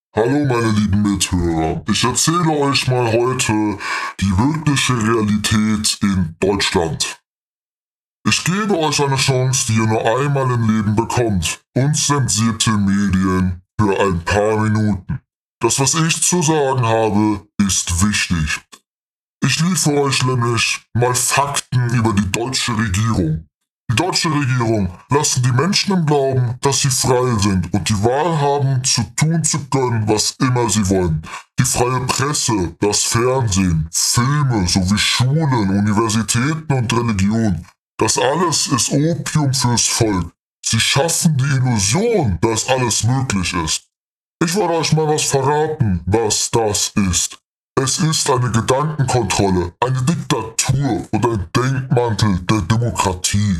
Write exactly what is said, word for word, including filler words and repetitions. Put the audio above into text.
Hallo meine lieben Mithörer, ich erzähle euch mal heute die wirkliche Realität in Deutschland. Ich gebe euch eine Chance, die ihr nur einmal im Leben bekommt. Unzensierte Medien für ein paar Minuten. Das, was ich zu sagen habe, ist wichtig. Ich liefere euch nämlich mal Fakten über die deutsche Regierung. Die deutsche Regierung lassen die Menschen im Glauben, dass sie frei sind und die Wahl haben, zu tun zu können, was immer sie wollen. Die freie Presse, das Fernsehen, Filme sowie Schulen, Universitäten und Religion, das alles ist Opium fürs Volk. Sie schaffen die Illusion, dass alles möglich ist. Ich wollte euch mal was verraten, was das ist. Es ist eine Gedankenkontrolle, eine Diktatur und ein Denkmantel der Demokratie.